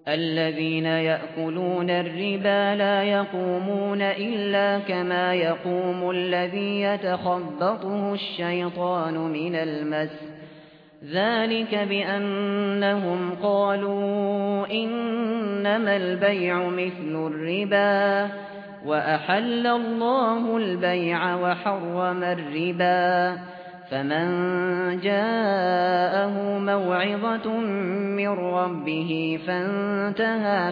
الذين يأكلون الربا لا يقومون إلا كما يقوم الذي يتخبطه الشيطان من المس ذلك بأنهم قالوا إنما البيع مثل الربا وأحل الله البيع وحرم الربا فمن جاءه موعظة من ربه فانتهى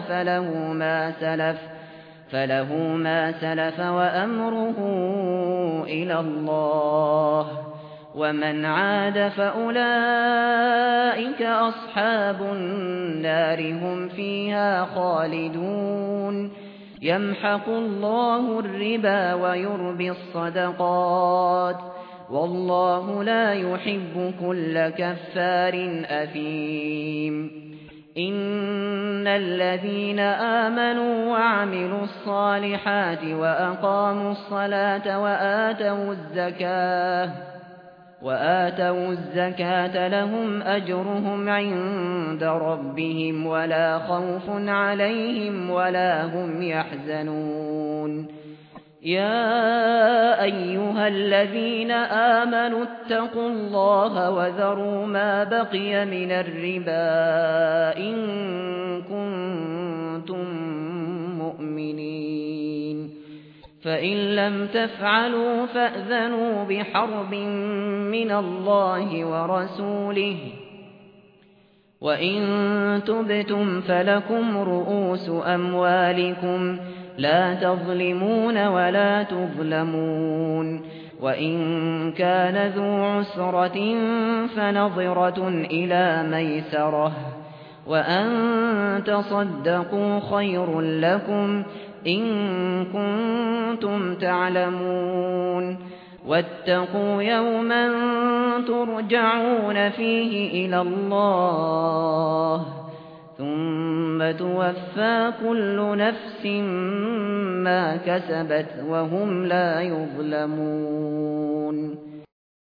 فله ما سلف وأمره إلى الله ومن عاد فأولئك أصحاب النار هم فيها خالدون يمحق الله الربا ويربي الصدقات والله لا يحب كل كفار أثيم إن الذين آمنوا وعملوا الصالحات وأقاموا الصلاة وآتوا الزكاة لهم أجرهم عند ربهم ولا خوف عليهم ولا هم يحزنون يا أيها الذين آمنوا اتقوا الله وذروا ما بقي من الربا إن كنتم مؤمنين فإن لم تفعلوا فأذنوا بحرب من الله ورسوله وإن تبتم فلكم رؤوس أموالكم لا تظلمون ولا تظلمون وإن كان ذو عسرة فنظرة إلى ميسرة وأن تصدقوا خير لكم إن كنتم تعلمون واتقوا يوما ترجعون فيه إلى الله ثم توفى كل نفس ما كسبت وهم لا يظلمون